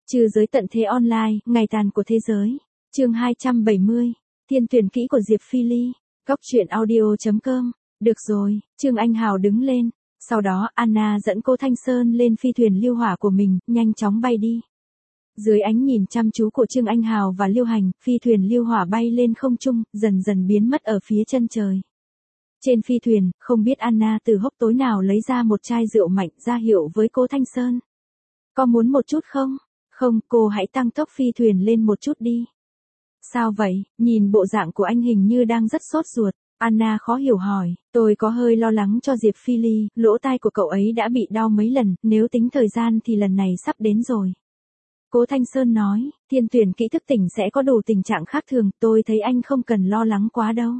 Trừ giới tận thế online, ngày tàn của thế giới. Chương 270. Thiên tuyển kỹ của Diệp Phi Ly. Góc truyện audio.com. Được rồi, Trương Anh Hào đứng lên. Sau đó Anna dẫn cô Thanh Sơn lên phi thuyền lưu hỏa của mình, nhanh chóng bay đi. Dưới ánh nhìn chăm chú của Trương Anh Hào và Lưu Hành, phi thuyền lưu hỏa bay lên không trung, dần dần biến mất ở phía chân trời. Trên phi thuyền, không biết Anna từ hốc tối nào lấy ra một chai rượu mạnh ra hiệu với cô Thanh Sơn. Có muốn một chút không? Không, cô hãy tăng tốc phi thuyền lên một chút đi. Sao vậy, nhìn bộ dạng của anh hình như đang rất sốt ruột. Anna khó hiểu hỏi, tôi có hơi lo lắng cho Diệp Phi Ly, lỗ tai của cậu ấy đã bị đau mấy lần, nếu tính thời gian thì lần này sắp đến rồi. Cố Thanh Sơn nói, thiên tuyển kỹ thức tỉnh sẽ có đủ tình trạng khác thường, tôi thấy anh không cần lo lắng quá đâu.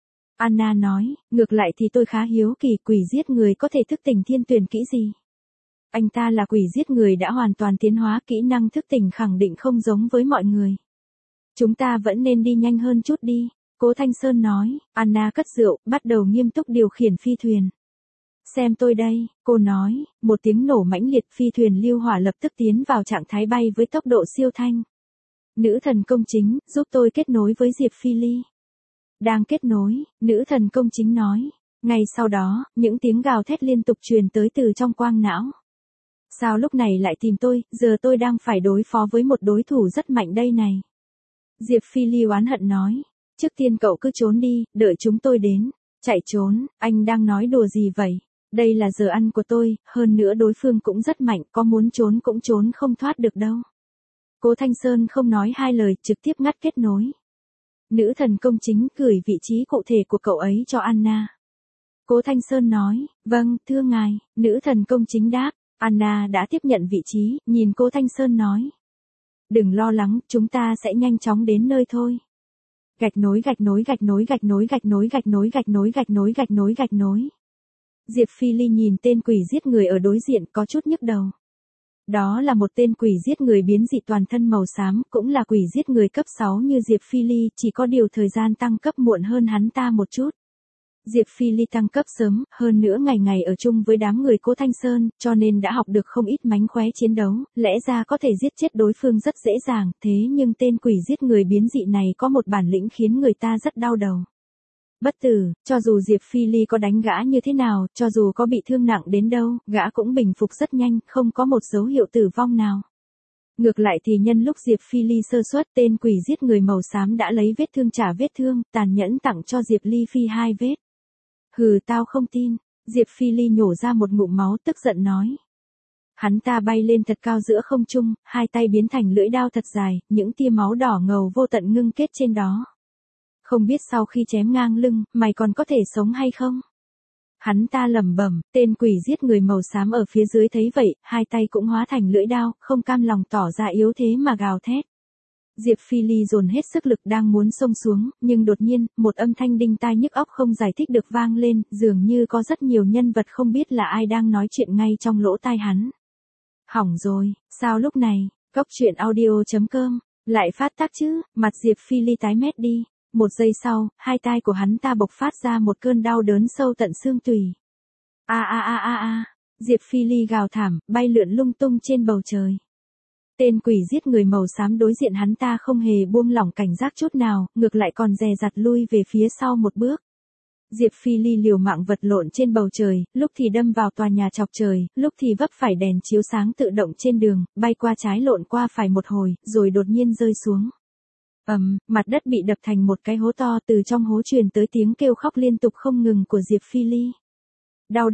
Anna nói, ngược lại thì tôi khá hiếu kỳ quỷ giết người có thể thức tỉnh thiên tuyển kỹ gì. Anh ta là quỷ giết người đã hoàn toàn tiến hóa, kỹ năng thức tỉnh khẳng định không giống với mọi người. Chúng ta vẫn nên đi nhanh hơn chút đi, Cố Thanh Sơn nói. Anna cất rượu, bắt đầu nghiêm túc điều khiển phi thuyền. Xem tôi đây, cô nói, một tiếng nổ mãnh liệt, phi thuyền lưu hỏa lập tức tiến vào trạng thái bay với tốc độ siêu thanh. Nữ thần công chính, giúp tôi kết nối với Diệp Phi Ly. Đang kết nối, nữ thần công chính nói. Ngay sau đó, những tiếng gào thét liên tục truyền tới từ trong quang não. Sao lúc này lại tìm tôi, giờ tôi đang phải đối phó với một đối thủ rất mạnh đây này. Diệp Phi Ly oán hận nói. Trước tiên cậu cứ trốn đi, đợi chúng tôi đến. Chạy trốn, anh đang nói đùa gì vậy? Đây là giờ ăn của tôi, hơn nữa đối phương cũng rất mạnh, có muốn trốn cũng trốn không thoát được đâu. Cố Thanh Sơn không nói hai lời, trực tiếp ngắt kết nối. Nữ thần công chính gửi vị trí cụ thể của cậu ấy cho Anna. Cố Thanh Sơn nói, vâng, thưa ngài, nữ thần công chính đáp. Anna đã tiếp nhận vị trí, nhìn Cố Thanh Sơn nói. Đừng lo lắng, chúng ta sẽ nhanh chóng đến nơi thôi. Gạch nối gạch nối gạch nối gạch nối gạch nối gạch nối gạch nối gạch nối gạch nối gạch nối. Diệp Phi Ly nhìn tên quỷ giết người ở đối diện có chút nhức đầu. Đó là một tên quỷ giết người biến dị toàn thân màu xám, cũng là quỷ giết người cấp 6 như Diệp Phi Ly, chỉ có điều thời gian tăng cấp muộn hơn hắn ta một chút. Diệp Phi Ly tăng cấp sớm, hơn nữa ngày ngày ở chung với đám người Cố Thanh Sơn, cho nên đã học được không ít mánh khóe chiến đấu, lẽ ra có thể giết chết đối phương rất dễ dàng, thế nhưng tên quỷ giết người biến dị này có một bản lĩnh khiến người ta rất đau đầu. Bất tử, cho dù Diệp Phi Ly có đánh gã như thế nào, cho dù có bị thương nặng đến đâu, gã cũng bình phục rất nhanh, không có một dấu hiệu tử vong nào. Ngược lại thì nhân lúc Diệp Phi Ly sơ suất, tên quỷ giết người màu xám đã lấy vết thương trả vết thương, tàn nhẫn tặng cho Diệp Ly Phi 2 vết. Hừ, tao không tin. Diệp Phi Ly nhổ ra một ngụm máu, tức giận nói. Hắn ta bay lên thật cao giữa không trung, hai tay biến thành lưỡi đao thật dài, những tia máu đỏ ngầu vô tận ngưng kết trên đó. Không biết sau khi chém ngang lưng, mày còn có thể sống hay không? Hắn ta lẩm bẩm, tên quỷ giết người màu xám ở phía dưới thấy vậy, hai tay cũng hóa thành lưỡi đao, không cam lòng tỏ ra yếu thế mà gào thét. Diệp Phi Ly dồn hết sức lực đang muốn xông xuống, nhưng đột nhiên, một âm thanh đinh tai nhức óc không giải thích được vang lên, dường như có rất nhiều nhân vật không biết là ai đang nói chuyện ngay trong lỗ tai hắn. Hỏng rồi, sao lúc này, góc truyện audio.com, lại phát tác chứ, mặt Diệp Phi Ly tái mét đi. Một giây sau, hai tai của hắn ta bộc phát ra một cơn đau đớn sâu tận xương tủy. Diệp Phi Ly gào thảm, bay lượn lung tung trên bầu trời. Tên quỷ giết người màu xám đối diện hắn ta không hề buông lỏng cảnh giác chút nào, ngược lại còn dè dặt lui về phía sau một bước. Diệp Phi Ly liều mạng vật lộn trên bầu trời, lúc thì đâm vào tòa nhà chọc trời, lúc thì vấp phải đèn chiếu sáng tự động trên đường, bay qua trái lộn qua phải một hồi, rồi đột nhiên rơi xuống. Mặt đất bị đập thành một cái hố to, từ trong hố truyền tới tiếng kêu khóc liên tục không ngừng của Diệp Phi Ly. Đau.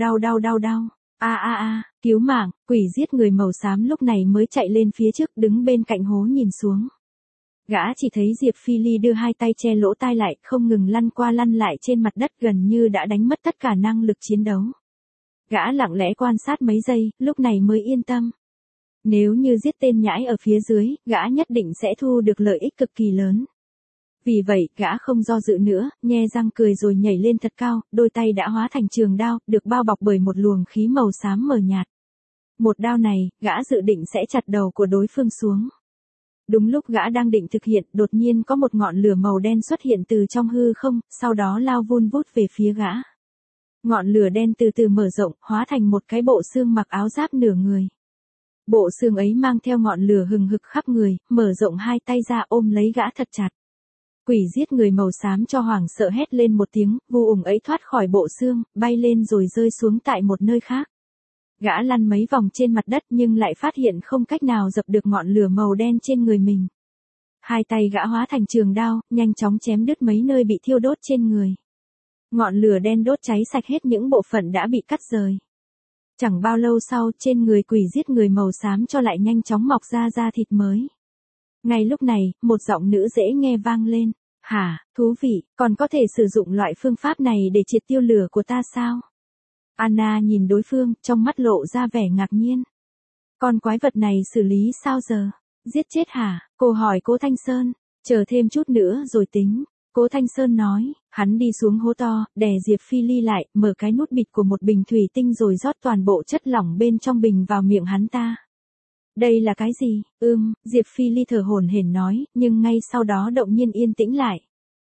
Cứu mạng, quỷ giết người màu xám lúc này mới chạy lên phía trước, đứng bên cạnh hố nhìn xuống. Gã chỉ thấy Diệp Phi Ly đưa hai tay che lỗ tai lại, không ngừng lăn qua lăn lại trên mặt đất, gần như đã đánh mất tất cả năng lực chiến đấu. Gã lặng lẽ quan sát mấy giây, lúc này mới yên tâm. Nếu như giết tên nhãi ở phía dưới, gã nhất định sẽ thu được lợi ích cực kỳ lớn. Vì vậy, gã không do dự nữa, nhe răng cười rồi nhảy lên thật cao, đôi tay đã hóa thành trường đao, được bao bọc bởi một luồng khí màu xám mờ nhạt. Một đao này, gã dự định sẽ chặt đầu của đối phương xuống. Đúng lúc gã đang định thực hiện, đột nhiên có một ngọn lửa màu đen xuất hiện từ trong hư không, sau đó lao vun vút về phía gã. Ngọn lửa đen từ từ mở rộng, hóa thành một cái bộ xương mặc áo giáp nửa người. Bộ xương ấy mang theo ngọn lửa hừng hực khắp người, mở rộng hai tay ra ôm lấy gã thật chặt. Quỷ giết người màu xám cho hoảng sợ hét lên một tiếng, vu ủng ấy thoát khỏi bộ xương, bay lên rồi rơi xuống tại một nơi khác. Gã lăn mấy vòng trên mặt đất nhưng lại phát hiện không cách nào dập được ngọn lửa màu đen trên người mình. Hai tay gã hóa thành trường đao, nhanh chóng chém đứt mấy nơi bị thiêu đốt trên người. Ngọn lửa đen đốt cháy sạch hết những bộ phận đã bị cắt rời. Chẳng bao lâu sau, trên người quỷ giết người màu xám cho lại nhanh chóng mọc ra da thịt mới. Ngay lúc này, một giọng nữ dễ nghe vang lên. Hả, thú vị, còn có thể sử dụng loại phương pháp này để triệt tiêu lửa của ta sao? Anna nhìn đối phương, trong mắt lộ ra vẻ ngạc nhiên. Con quái vật này xử lý sao giờ? Giết chết hả? Cô hỏi Cố Thanh Sơn. Chờ thêm chút nữa rồi tính. Cố Thanh Sơn nói, hắn đi xuống hố to, đè Diệp Phi Ly lại, mở cái nút bịt của một bình thủy tinh rồi rót toàn bộ chất lỏng bên trong bình vào miệng hắn ta. Đây là cái gì? Diệp Phi Ly thở hổn hển nói, nhưng ngay sau đó động nhiên yên tĩnh lại.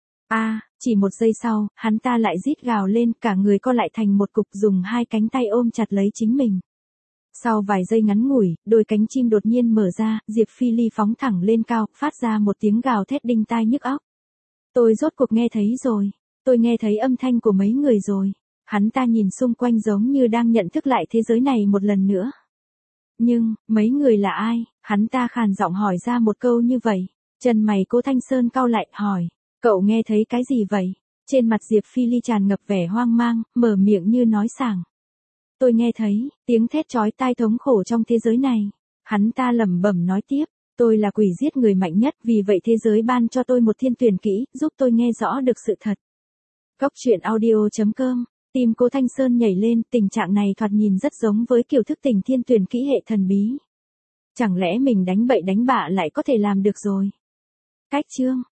Chỉ một giây sau, hắn ta lại rít gào lên, cả người co lại thành một cục, dùng hai cánh tay ôm chặt lấy chính mình. Sau vài giây ngắn ngủi, đôi cánh chim đột nhiên mở ra, Diệp Phi Ly phóng thẳng lên cao, phát ra một tiếng gào thét đinh tai nhức óc. Tôi rốt cuộc nghe thấy rồi. Tôi nghe thấy âm thanh của mấy người rồi. Hắn ta nhìn xung quanh giống như đang nhận thức lại thế giới này một lần nữa. Nhưng, mấy người là ai? Hắn ta khàn giọng hỏi ra một câu như vậy. Chân mày Cố Thanh Sơn cau lại, hỏi. Cậu nghe thấy cái gì vậy? Trên mặt Diệp Phi Ly tràn ngập vẻ hoang mang, mở miệng như nói sảng. Tôi nghe thấy, tiếng thét chói tai thống khổ trong thế giới này. Hắn ta lẩm bẩm nói tiếp. Tôi là quỷ giết người mạnh nhất, vì vậy thế giới ban cho tôi một thiên tuyển kỹ, giúp tôi nghe rõ được sự thật. Góc audio.com, tim Cố Thanh Sơn nhảy lên, tình trạng này thoạt nhìn rất giống với kiểu thức tỉnh thiên tuyển kỹ hệ thần bí. Chẳng lẽ mình đánh bậy đánh bạ lại có thể làm được rồi? Cách chương